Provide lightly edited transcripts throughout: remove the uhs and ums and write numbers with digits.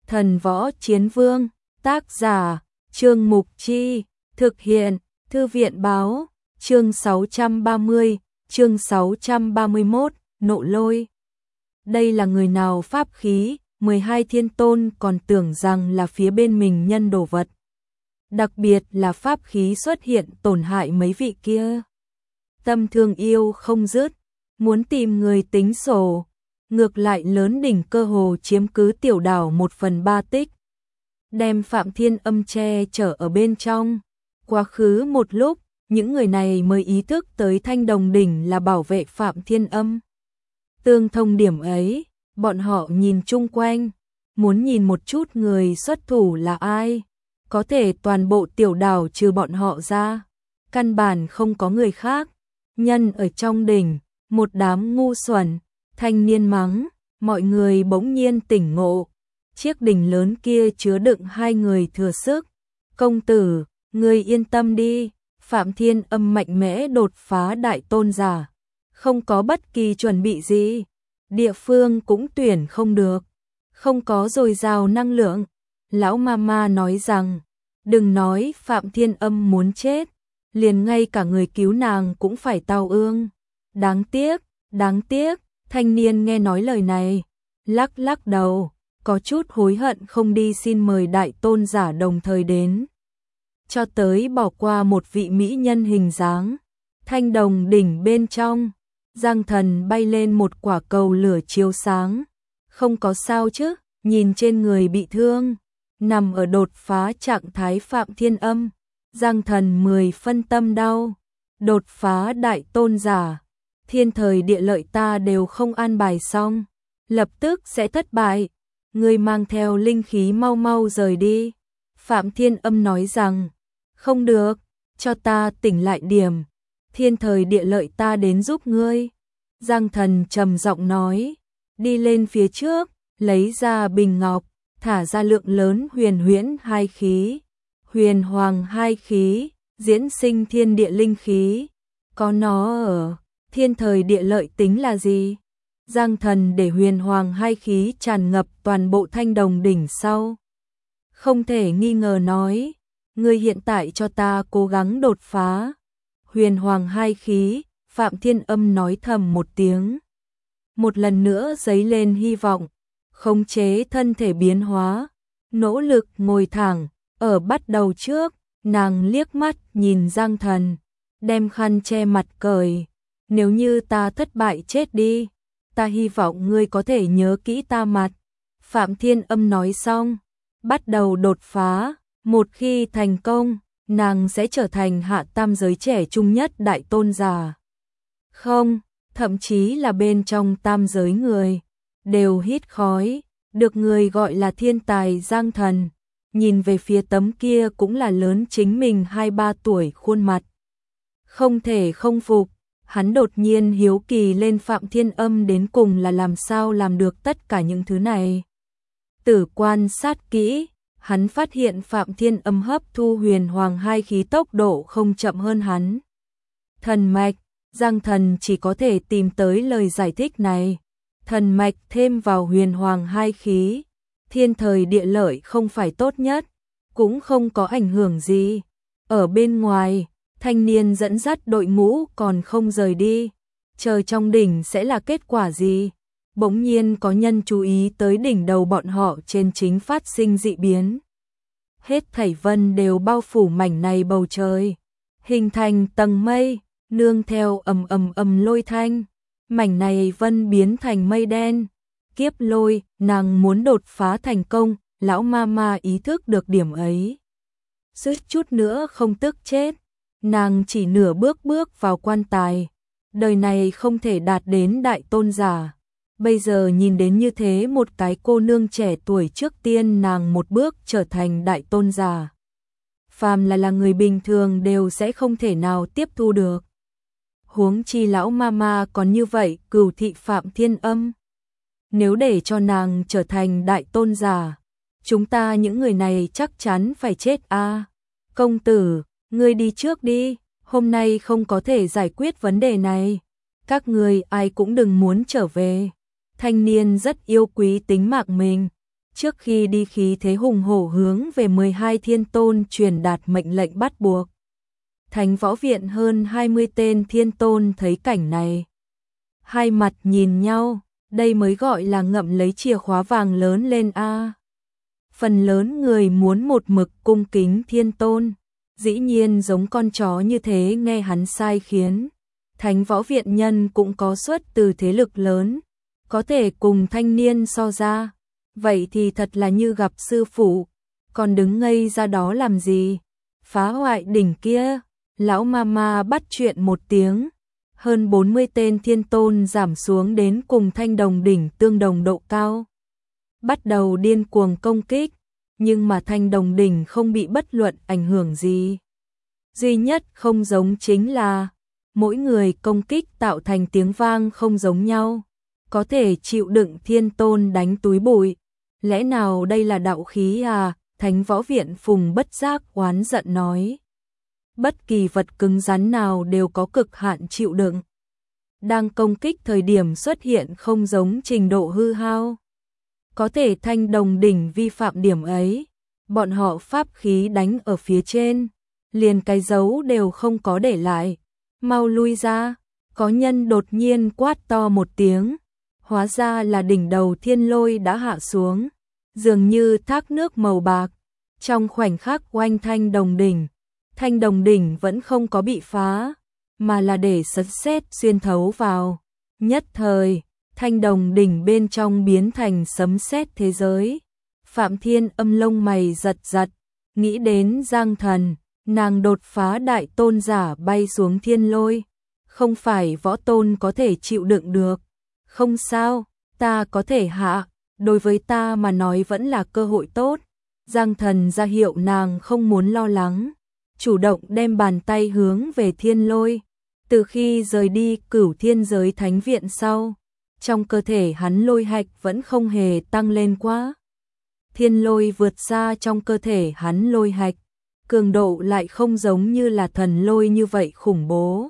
Thần Võ Chiến Vương, tác giả, Trương Mục Chi, thực hiện, Thư viện báo, chương 630, chương 631, Nộ Lôi. Đây là người nào pháp khí, 12 thiên tôn còn tưởng rằng là phía bên mình nhân đồ vật. Đặc biệt là pháp khí xuất hiện tổn hại mấy vị kia. Tâm thương yêu không dứt, muốn tìm người tính sổ. Ngược lại lớn đỉnh cơ hồ chiếm cứ tiểu đảo 1/3 tích. Đem Phạm Thiên Âm che chở ở bên trong. Quá khứ một lúc, những người này mới ý thức tới Thanh Đồng đỉnh là bảo vệ Phạm Thiên Âm. Tương thông điểm ấy, bọn họ nhìn chung quanh, muốn nhìn một chút người xuất thủ là ai. Có thể toàn bộ tiểu đảo trừ bọn họ ra, căn bản không có người khác. Nhân ở trong đỉnh, một đám ngu xuẩn, thanh niên mắng, mọi người bỗng nhiên tỉnh ngộ. Chiếc đỉnh lớn kia chứa đựng hai người thừa sức. Công tử, ngươi yên tâm đi, Phạm Thiên Âm mạnh mẽ đột phá đại tôn giả. Không có bất kỳ chuẩn bị gì, địa phương cũng tuyển không được, không có dồi dào năng lượng. Lão Mama nói rằng, đừng nói Phạm Thiên Âm muốn chết, liền ngay cả người cứu nàng cũng phải tao ương. Đáng tiếc, thanh niên nghe nói lời này, lắc lắc đầu, có chút hối hận không đi xin mời đại tôn giả đồng thời đến. Cho tới bỏ qua một vị mỹ nhân hình dáng. Thanh Đồng đỉnh bên trong, Giang Thần bay lên một quả cầu lửa chiếu sáng. Không có sao chứ, nhìn trên người bị thương, nằm ở đột phá trạng thái Phạm Thiên Âm. Giang Thần 10 phân tâm đau, đột phá đại tôn giả. Thiên thời địa lợi ta đều không an bài xong, lập tức sẽ thất bại. Ngươi mang theo linh khí mau mau rời đi. Phạm Thiên Âm nói rằng, không được, cho ta tỉnh lại điểm. Thiên thời địa lợi ta đến giúp ngươi. Giang Thần trầm giọng nói, đi lên phía trước, lấy ra bình ngọc, thả ra lượng lớn huyền huyễn hai khí, huyền hoàng hai khí, diễn sinh thiên địa linh khí. Có nó ở, thiên thời địa lợi tính là gì? Giang Thần để huyền hoàng hai khí tràn ngập toàn bộ Thanh Đồng đỉnh sau. Không thể nghi ngờ nói, ngươi hiện tại cho ta cố gắng đột phá. Huyền hoàng hai khí, Phạm Thiên Âm nói thầm một tiếng. Một lần nữa dấy lên hy vọng, khống chế thân thể biến hóa, nỗ lực ngồi thẳng. Ở bắt đầu trước, nàng liếc mắt nhìn Giang Thần, đem khăn che mặt cởi. Nếu như ta thất bại chết đi, ta hy vọng ngươi có thể nhớ kỹ ta mặt. Phạm Thiên Âm nói xong, bắt đầu đột phá. Một khi thành công, nàng sẽ trở thành hạ tam giới trẻ trung nhất đại tôn giả. Không, thậm chí là bên trong tam giới người, đều hít khói, được người gọi là thiên tài Giang Thần. Nhìn về phía tấm kia cũng là lớn chính mình 2-3 tuổi khuôn mặt. Không thể không phục, hắn đột nhiên hiếu kỳ lên Phạm Thiên Âm đến cùng là làm sao làm được tất cả những thứ này. Tử quan sát kỹ, hắn phát hiện Phạm Thiên Âm hấp thu huyền hoàng hai khí tốc độ không chậm hơn hắn. Thần mạch, Giang Thần chỉ có thể tìm tới lời giải thích này. Thần mạch thêm vào huyền hoàng hai khí, thiên thời địa lợi không phải tốt nhất, cũng không có ảnh hưởng gì. Ở bên ngoài, thanh niên dẫn dắt đội ngũ còn không rời đi, chờ trong đỉnh sẽ là kết quả gì? Bỗng nhiên có nhân chú ý tới đỉnh đầu bọn họ trên chính phát sinh dị biến. Hết thảy vân đều bao phủ mảnh này bầu trời, hình thành tầng mây, nương theo ầm lôi thanh, mảnh này vân biến thành mây đen. Kiếp lôi, nàng muốn đột phá thành công, lão Mama ý thức được điểm ấy. Suýt chút nữa không tức chết, nàng chỉ nửa bước vào quan tài, đời này không thể đạt đến đại tôn giả. Bây giờ nhìn đến như thế một cái cô nương trẻ tuổi, trước tiên nàng một bước trở thành đại tôn giả. Phàm là người bình thường đều sẽ không thể nào tiếp thu được. Huống chi lão Mama còn như vậy cừu thị Phạm Thiên Âm. Nếu để cho nàng trở thành đại tôn giả, chúng ta những người này chắc chắn phải chết a. Công tử, ngươi đi trước đi, hôm nay không có thể giải quyết vấn đề này. Các ngươi ai cũng đừng muốn trở về. Thanh niên rất yêu quý tính mạng mình, Trước khi đi khí thế hùng hổ hướng về 12 thiên tôn truyền đạt mệnh lệnh bắt buộc. Thánh võ viện hơn 20 tên thiên tôn thấy cảnh này. Hai mặt nhìn nhau, đây mới gọi là ngậm lấy chìa khóa vàng lớn lên a. Phần lớn người muốn một mực cung kính thiên tôn, dĩ nhiên giống con chó như thế nghe hắn sai khiến. Thánh võ viện nhân cũng có xuất từ thế lực lớn, có thể cùng thanh niên so ra, vậy thì thật là như gặp sư phụ, còn đứng ngây ra đó làm gì? Phá hoại đỉnh kia, lão mama bắt chuyện một tiếng, hơn 40 tên thiên tôn giảm xuống đến cùng thanh đồng đỉnh tương đồng độ cao. Bắt đầu điên cuồng công kích, nhưng mà thanh đồng đỉnh không bị bất luận ảnh hưởng gì. Duy nhất không giống chính là mỗi người công kích tạo thành tiếng vang không giống nhau, có thể chịu đựng thiên tôn đánh túi bụi. Lẽ nào đây là đạo khí à? Thánh võ viện Phùng bất giác oán giận nói. Bất kỳ vật cứng rắn nào đều có cực hạn chịu đựng. Đang công kích thời điểm xuất hiện không giống trình độ hư hao. Có thể thanh đồng đỉnh vi phạm điểm ấy, bọn họ pháp khí đánh ở phía trên, liền cái dấu đều không có để lại. Mau lui ra, có nhân đột nhiên quát to một tiếng, hóa ra là đỉnh đầu thiên lôi đã hạ xuống, dường như thác nước màu bạc, trong khoảnh khắc oanh thanh đồng đỉnh vẫn không có bị phá, mà là để sấm sét xuyên thấu vào. Nhất thời, thanh đồng đỉnh bên trong biến thành sấm sét thế giới. Phạm Thiên Âm lông mày giật giật, nghĩ đến Giang Thần, nàng đột phá đại tôn giả bay xuống thiên lôi, không phải võ tôn có thể chịu đựng được. Không sao, ta có thể hạ, đối với ta mà nói vẫn là cơ hội tốt. Giang Thần ra hiệu nàng không muốn lo lắng, chủ động đem bàn tay hướng về thiên lôi. Từ khi rời đi Cửu Thiên Giới Thánh Viện sau, trong cơ thể hắn lôi hạch vẫn không hề tăng lên quá. Thiên lôi vượt xa trong cơ thể hắn lôi hạch, cường độ lại không giống như là thần lôi như vậy khủng bố.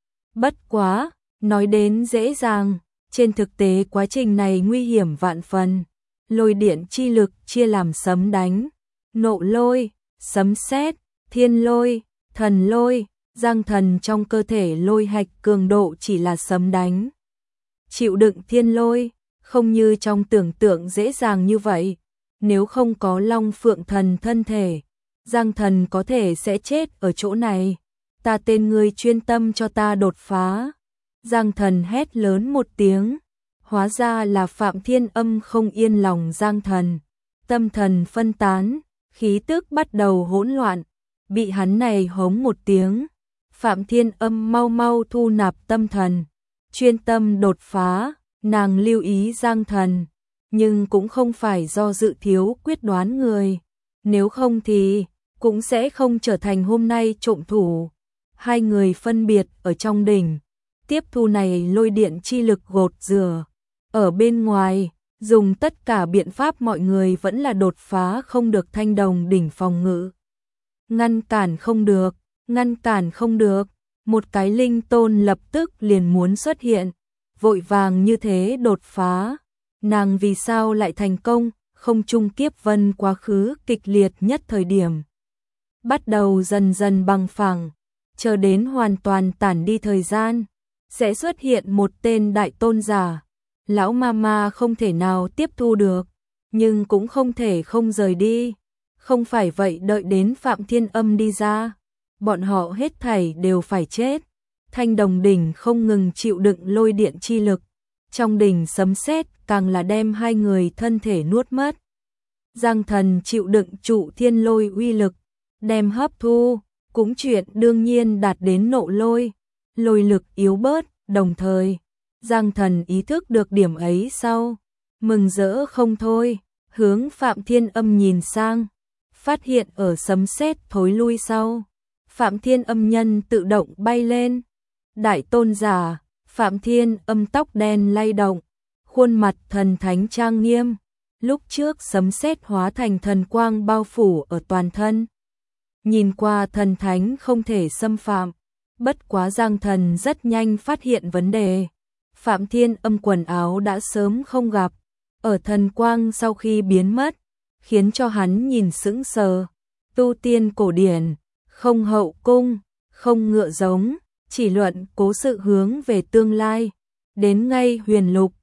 Bất quá, nói đến dễ dàng, trên thực tế quá trình này nguy hiểm vạn phần. Lôi điện chi lực chia làm sấm đánh, nộ lôi, sấm sét, thiên lôi, thần lôi. Giang Thần trong cơ thể lôi hạch cường độ chỉ là sấm đánh, chịu đựng thiên lôi, không như trong tưởng tượng dễ dàng như vậy. Nếu không có Long Phượng Thần thân thể, Giang Thần có thể sẽ chết ở chỗ này. Ta tên ngươi chuyên tâm cho ta đột phá. Giang Thần hét lớn một tiếng, hóa ra là Phạm Thiên Âm không yên lòng Giang Thần. Tâm thần phân tán, khí tức bắt đầu hỗn loạn, bị hắn này hống một tiếng. Phạm Thiên Âm mau mau thu nạp tâm thần, chuyên tâm đột phá. Nàng lưu ý Giang Thần, nhưng cũng không phải do dự thiếu quyết đoán người, nếu không thì cũng sẽ không trở thành hôm nay trộm thủ. Hai người phân biệt ở trong đỉnh, tiếp thu này lôi điện chi lực gột rửa. Ở bên ngoài, dùng tất cả biện pháp mọi người vẫn là đột phá không được thanh đồng đỉnh phòng ngự. Ngăn cản không được, một cái linh tôn lập tức liền muốn xuất hiện, vội vàng như thế đột phá. Nàng vì sao lại thành công? Không trung kiếp vân quá khứ kịch liệt nhất thời điểm, bắt đầu dần dần bằng phẳng, chờ đến hoàn toàn tản đi thời gian, sẽ xuất hiện một tên đại tôn giả. Lão mama không thể nào tiếp thu được, nhưng cũng không thể không rời đi. Không phải vậy đợi đến Phạm Thiên Âm đi ra, bọn họ hết thảy đều phải chết. Thanh đồng đỉnh không ngừng chịu đựng lôi điện chi lực, trong đỉnh sấm sét càng là đem hai người thân thể nuốt mất. Giang Thần chịu đựng trụ thiên lôi uy lực, đem hấp thu, cũng chuyện đương nhiên đạt đến nộ lôi, lôi lực yếu bớt. Đồng thời, Giang Thần ý thức được điểm ấy sau, mừng rỡ không thôi, hướng Phạm Thiên Âm nhìn sang, phát hiện ở sấm sét thối lui sau, Phạm Thiên Âm nhân tự động bay lên. Đại tôn giả, Phạm Thiên Âm tóc đen lay động, khuôn mặt thần thánh trang nghiêm, lúc trước sấm sét hóa thành thần quang bao phủ ở toàn thân. Nhìn qua thần thánh không thể xâm phạm, bất quá Giang Thần rất nhanh phát hiện vấn đề. Phạm Thiên Âm quần áo đã sớm không gặp, ở thần quang sau khi biến mất, khiến cho hắn nhìn sững sờ. Tu tiên cổ điển, không hậu cung, không ngựa giống, chỉ luận cố sự hướng về tương lai. Đến ngay huyền lục,